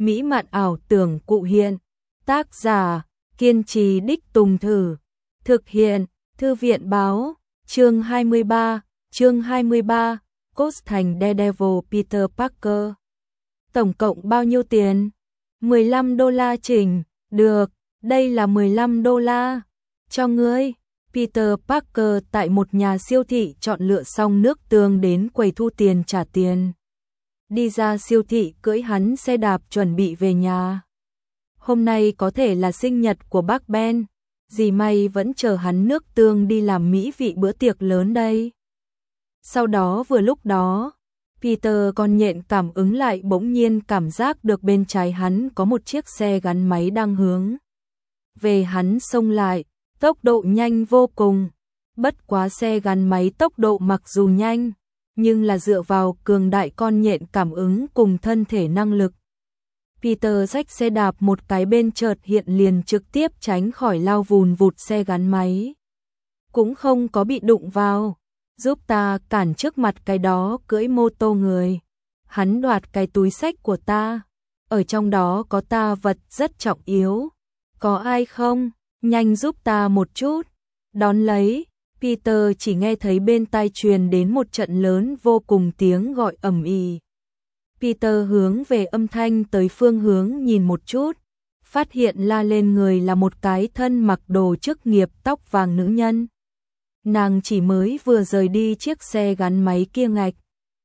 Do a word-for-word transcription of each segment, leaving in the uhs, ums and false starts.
mỹ mạn ảo tưởng cụ hiện. Tác giả, kiên trì đích tùng thử. Thực hiện, Thư viện báo, chương hai mươi ba, chương hai mươi ba, Cốt thành Daredevil Peter Parker. Tổng cộng bao nhiêu tiền? mười lăm đô la Trình, được, đây là mười lăm đô la. Cho ngươi. Peter Parker tại một nhà siêu thị chọn lựa xong nước tương đến quầy thu tiền trả tiền. Đi ra siêu thị cưỡi hắn xe đạp chuẩn bị về nhà. Hôm nay có thể là sinh nhật của bác Ben, dì May vẫn chờ hắn nước tương đi làm mỹ vị bữa tiệc lớn đây. Sau đó vừa lúc đó, Peter còn nhện cảm ứng lại bỗng nhiên cảm giác được bên trái hắn có một chiếc xe gắn máy đang hướng về hắn xông lại, tốc độ nhanh vô cùng. Bất quá xe gắn máy tốc độ mặc dù nhanh, nhưng là dựa vào cường đại con nhện cảm ứng cùng thân thể năng lực. Peter xách xe đạp một cái bên chợt hiện liền trực tiếp tránh khỏi lao vùn vụt xe gắn máy. Cũng không có bị đụng vào. Giúp ta cản trước mặt cái đó cưỡi mô tô người. Hắn đoạt cái túi xách của ta. Ở trong đó có ta vật rất trọng yếu. Có ai không? Nhanh giúp ta một chút. Đón lấy, Peter chỉ nghe thấy bên tai truyền đến một trận lớn vô cùng tiếng gọi ầm ĩ. Peter hướng về âm thanh tới phương hướng nhìn một chút, phát hiện la lên người là một cái thân mặc đồ chức nghiệp tóc vàng nữ nhân. Nàng chỉ mới vừa rời đi chiếc xe gắn máy kia ngạch.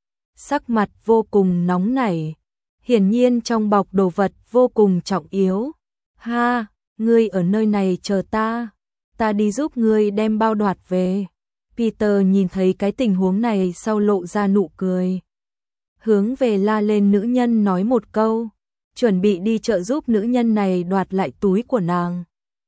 Sắc mặt vô cùng nóng nảy, hiển nhiên trong bọc đồ vật vô cùng trọng yếu. Ha, ngươi ở nơi này chờ ta, ta đi giúp ngươi đem bao đoạt về. Peter nhìn thấy cái tình huống này sau lộ ra nụ cười. Hướng về la lên nữ nhân nói một câu, chuẩn bị đi trợ giúp nữ nhân này đoạt lại túi của nàng.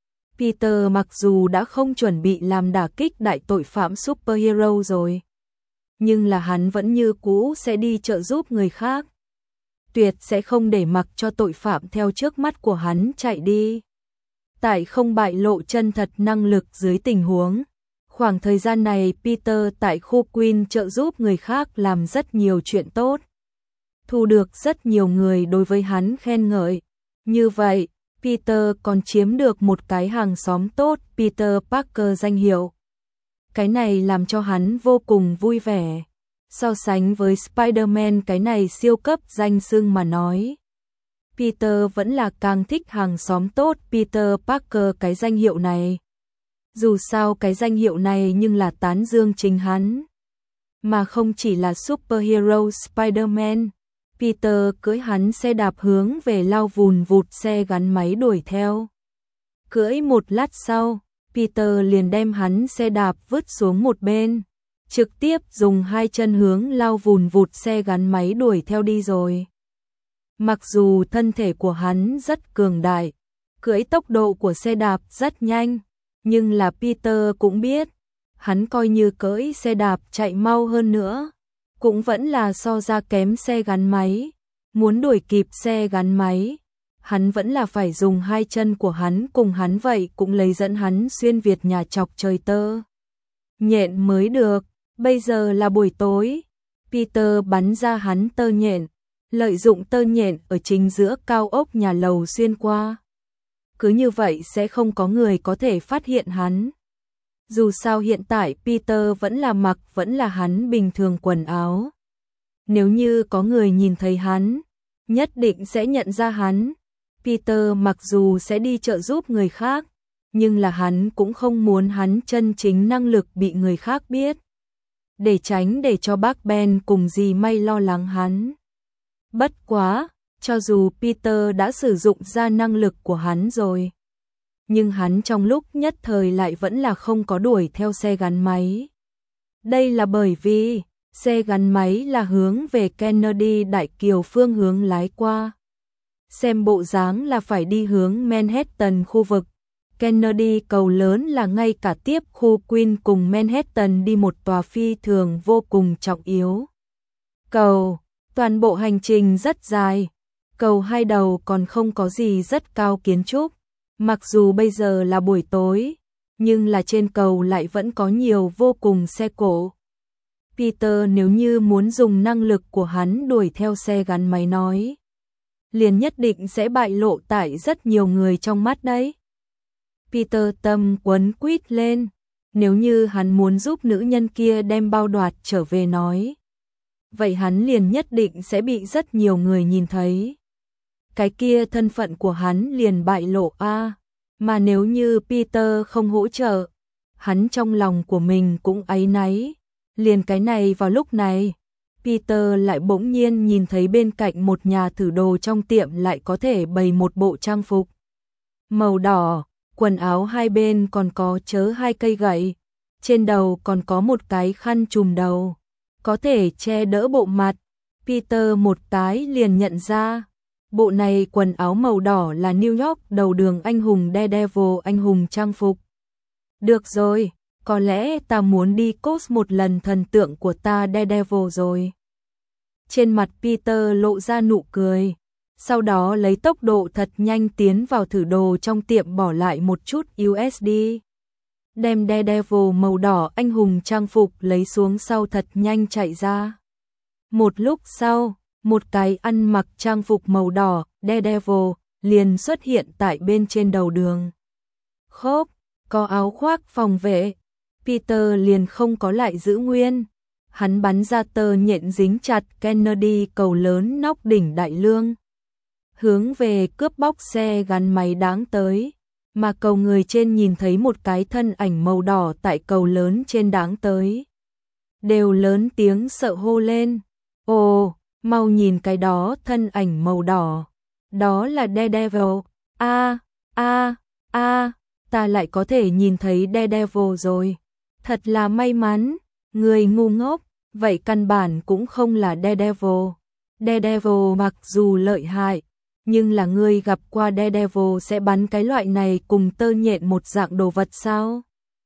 Peter mặc dù đã không chuẩn bị làm đả kích đại tội phạm superhero rồi, nhưng là hắn vẫn như cũ sẽ đi trợ giúp người khác. Tuyệt sẽ không để mặc cho tội phạm theo trước mắt của hắn chạy đi. Tại không bại lộ chân thật năng lực dưới tình huống, khoảng thời gian này Peter tại khu Queen trợ giúp người khác làm rất nhiều chuyện tốt. Thu được rất nhiều người đối với hắn khen ngợi. Như vậy, Peter còn chiếm được một cái hàng xóm tốt Peter Parker danh hiệu. Cái này làm cho hắn vô cùng vui vẻ. So sánh với Spider-Man cái này siêu cấp danh xưng mà nói, Peter vẫn là càng thích hàng xóm tốt Peter Parker cái danh hiệu này. Dù sao cái danh hiệu này nhưng là tán dương chính hắn, mà không chỉ là superhero Spider-Man. Peter cưỡi hắn xe đạp hướng về lao vùn vụt xe gắn máy đuổi theo. Cưỡi một lát sau, Peter liền đem hắn xe đạp vứt xuống một bên, trực tiếp dùng hai chân hướng lao vùn vụt xe gắn máy đuổi theo đi rồi. Mặc dù thân thể của hắn rất cường đại, cưỡi tốc độ của xe đạp rất nhanh, nhưng là Peter cũng biết, hắn coi như cưỡi xe đạp chạy mau hơn nữa, cũng vẫn là so ra kém xe gắn máy. Muốn đuổi kịp xe gắn máy, hắn vẫn là phải dùng hai chân của hắn cùng hắn vậy cũng lấy dẫn hắn xuyên Việt nhà chọc trời tơ nhện mới được. Bây giờ là buổi tối, Peter bắn ra hắn tơ nhện, lợi dụng tơ nhện ở chính giữa cao ốc nhà lầu xuyên qua. Cứ như vậy sẽ không có người có thể phát hiện hắn. Dù sao hiện tại Peter vẫn là mặc vẫn là hắn bình thường quần áo. Nếu như có người nhìn thấy hắn, nhất định sẽ nhận ra hắn. Peter mặc dù sẽ đi trợ giúp người khác, nhưng là hắn cũng không muốn hắn chân chính năng lực bị người khác biết. Để tránh để cho bác Ben cùng dì May lo lắng hắn. Bất quá, cho dù Peter đã sử dụng ra năng lực của hắn rồi, nhưng hắn trong lúc nhất thời lại vẫn là không có đuổi theo xe gắn máy. Đây là bởi vì, xe gắn máy là hướng về Kennedy Đại Kiều phương hướng lái qua. Xem bộ dáng là phải đi hướng Manhattan khu vực. Kennedy cầu lớn là ngay cả tiếp khu Queen cùng Manhattan đi một tòa phi thường vô cùng trọng yếu. Cầu, toàn bộ hành trình rất dài. Cầu hai đầu còn không có gì rất cao kiến trúc. Mặc dù bây giờ là buổi tối, nhưng là trên cầu lại vẫn có nhiều vô cùng xe cộ. Peter nếu như muốn dùng năng lực của hắn đuổi theo xe gắn máy nói, liền nhất định sẽ bại lộ tại rất nhiều người trong mắt đấy. Peter tâm quấn quýt lên, nếu như hắn muốn giúp nữ nhân kia đem bao đoạt trở về nói, vậy hắn liền nhất định sẽ bị rất nhiều người nhìn thấy. Cái kia thân phận của hắn liền bại lộ a, à, mà nếu như Peter không hỗ trợ, hắn trong lòng của mình cũng áy náy. Liền cái này vào lúc này, Peter lại bỗng nhiên nhìn thấy bên cạnh một nhà thử đồ trong tiệm lại có thể bày một bộ trang phục màu đỏ, quần áo hai bên còn có chớ hai cây gậy, trên đầu còn có một cái khăn trùm đầu, có thể che đỡ bộ mặt. Peter một cái liền nhận ra, bộ này quần áo màu đỏ là New York đầu đường anh hùng Daredevil anh hùng trang phục. Được rồi, có lẽ ta muốn đi cos một lần thần tượng của ta Daredevil rồi. Trên mặt Peter lộ ra nụ cười, sau đó lấy tốc độ thật nhanh tiến vào thử đồ trong tiệm bỏ lại một chút u ét đê. Đem Daredevil màu đỏ anh hùng trang phục lấy xuống sau thật nhanh chạy ra. Một lúc sau, một cái ăn mặc trang phục màu đỏ, Daredevil, liền xuất hiện tại bên trên đầu đường. Khốp, có áo khoác phòng vệ, Peter liền không có lại giữ nguyên. Hắn bắn ra tơ nhện dính chặt Kennedy cầu lớn nóc đỉnh Đại Lương, hướng về cướp bóc xe gắn máy đáng tới, mà cầu người trên nhìn thấy một cái thân ảnh màu đỏ tại cầu lớn trên đáng tới, đều lớn tiếng sợ hô lên. Ồ, mau nhìn cái đó thân ảnh màu đỏ, đó là Daredevil, a a a, ta lại có thể nhìn thấy Daredevil rồi, thật là may mắn. Người ngu ngốc, vậy căn bản cũng không là Daredevil. Daredevil mặc dù lợi hại, nhưng là ngươi gặp qua Daredevil sẽ bắn cái loại này cùng tơ nhện một dạng đồ vật sao?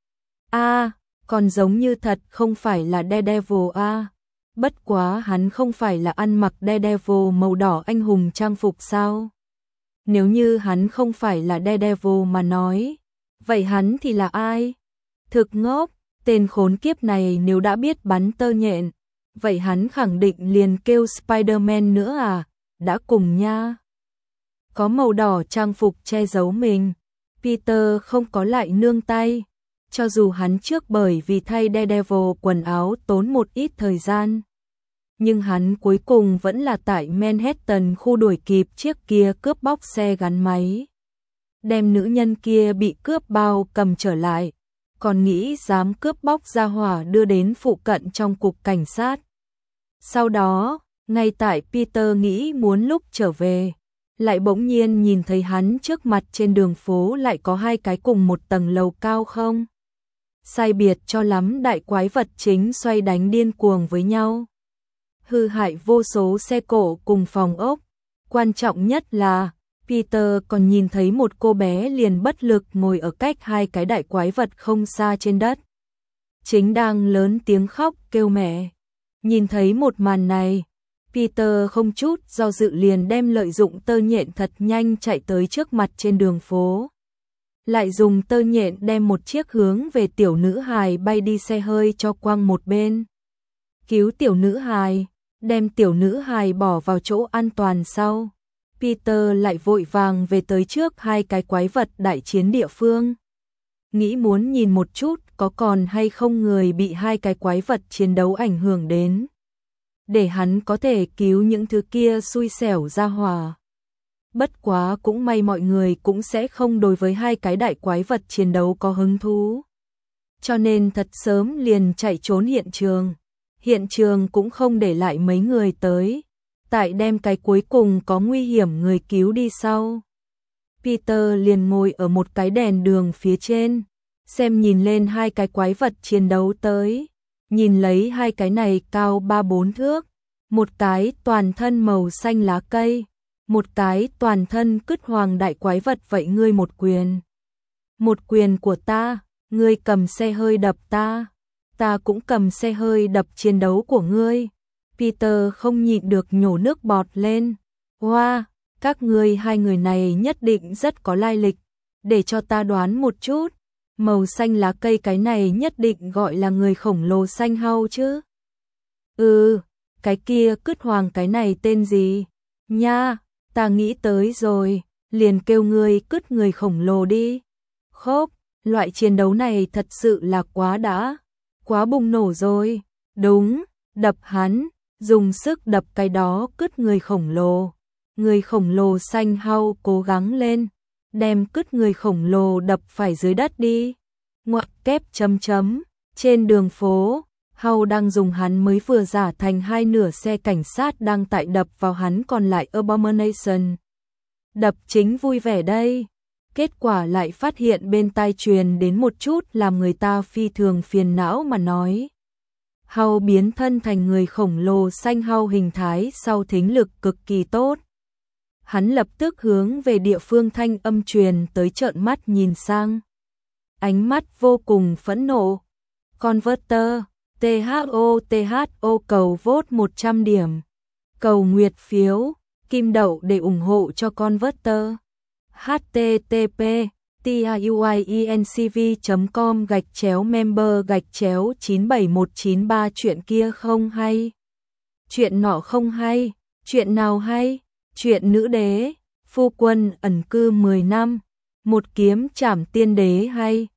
A, à, còn giống như thật không phải là Daredevil a. À. Bất quá hắn không phải là ăn mặc Daredevil màu đỏ anh hùng trang phục sao? Nếu như hắn không phải là Daredevil mà nói, vậy hắn thì là ai? Thực ngốc, tên khốn kiếp này nếu đã biết bắn tơ nhện, vậy hắn khẳng định liền kêu Spider-Man nữa à, đã cùng nha. Có màu đỏ trang phục che giấu mình, Peter không có lại nương tay, cho dù hắn trước bởi vì thay Daredevil quần áo tốn một ít thời gian. Nhưng hắn cuối cùng vẫn là tại Manhattan khu đuổi kịp chiếc kia cướp bóc xe gắn máy. Đem nữ nhân kia bị cướp bao cầm trở lại, còn nghĩ dám cướp bóc ra hỏa đưa đến phụ cận trong cục cảnh sát. Sau đó, ngay tại Peter nghĩ muốn lúc trở về, lại bỗng nhiên nhìn thấy hắn trước mặt trên đường phố lại có hai cái cùng một tầng lầu cao không sai biệt cho lắm đại quái vật chính xoay đánh điên cuồng với nhau, hư hại vô số xe cộ cùng phòng ốc. Quan trọng nhất là Peter còn nhìn thấy một cô bé liền bất lực ngồi ở cách hai cái đại quái vật không xa trên đất, chính đang lớn tiếng khóc kêu mẹ. Nhìn thấy một màn này, Peter không chút do dự liền đem lợi dụng tơ nhện thật nhanh chạy tới trước mặt trên đường phố, lại dùng tơ nhện đem một chiếc hướng về tiểu nữ hài bay đi xe hơi cho quăng một bên. Cứu tiểu nữ hài, đem tiểu nữ hài bỏ vào chỗ an toàn sau, Peter lại vội vàng về tới trước hai cái quái vật đại chiến địa phương. Nghĩ muốn nhìn một chút có còn hay không người bị hai cái quái vật chiến đấu ảnh hưởng đến, để hắn có thể cứu những thứ kia xui xẻo ra hỏa. Bất quá cũng may mọi người cũng sẽ không đối với hai cái đại quái vật chiến đấu có hứng thú, cho nên thật sớm liền chạy trốn hiện trường. Hiện trường cũng không để lại mấy người tới, tại đem cái cuối cùng có nguy hiểm người cứu đi sau. Peter liền ngồi ở một cái đèn đường phía trên, xem nhìn lên hai cái quái vật chiến đấu tới, nhìn lấy hai cái này cao ba bốn thước, một cái toàn thân màu xanh lá cây, một cái toàn thân cứt hoàng đại quái vật. Vậy ngươi một quyền, một quyền của ta, ngươi cầm xe hơi đập ta, ta cũng cầm xe hơi đập chiến đấu của ngươi. Peter không nhịn được nhổ nước bọt lên. Wow, các ngươi hai người này nhất định rất có lai lịch, để cho ta đoán một chút, màu xanh lá cây cái này nhất định gọi là người khổng lồ xanh hau chứ. Ừ, cái kia cứt hoàng cái này tên gì? Nha, Ta nghĩ tới rồi, liền kêu ngươi cứt người khổng lồ đi. Khốc, loại chiến đấu này thật sự là quá đã, quá bùng nổ rồi. Đúng, đập hắn, dùng sức đập cái đó cứt người khổng lồ. Người khổng lồ xanh hau cố gắng lên, đem cứt người khổng lồ đập phải dưới đất đi. Ngoặc kép chấm chấm, trên đường phố, Hau đang dùng hắn mới vừa giả thành hai nửa xe cảnh sát đang tại đập vào hắn còn lại Abomination. Đập chính vui vẻ đây. Kết quả lại phát hiện bên tai truyền đến một chút làm người ta phi thường phiền não mà nói. Hau biến thân thành người khổng lồ xanh hau hình thái sau thính lực cực kỳ tốt. Hắn lập tức hướng về địa phương thanh âm truyền tới trợn mắt nhìn sang. Ánh mắt vô cùng phẫn nộ. Converter, tê hát o tê hát o cầu vote một trăm điểm. Cầu nguyệt phiếu, kim đậu để ủng hộ cho Converter. http tiuiencv chấm com gạch chéo member gạch chéo chín bảy một chín ba chuyện kia không hay. Chuyện nọ không hay, chuyện nào hay? Chuyện nữ đế, phu quân ẩn cư mười năm, một kiếm trảm tiên đế hay.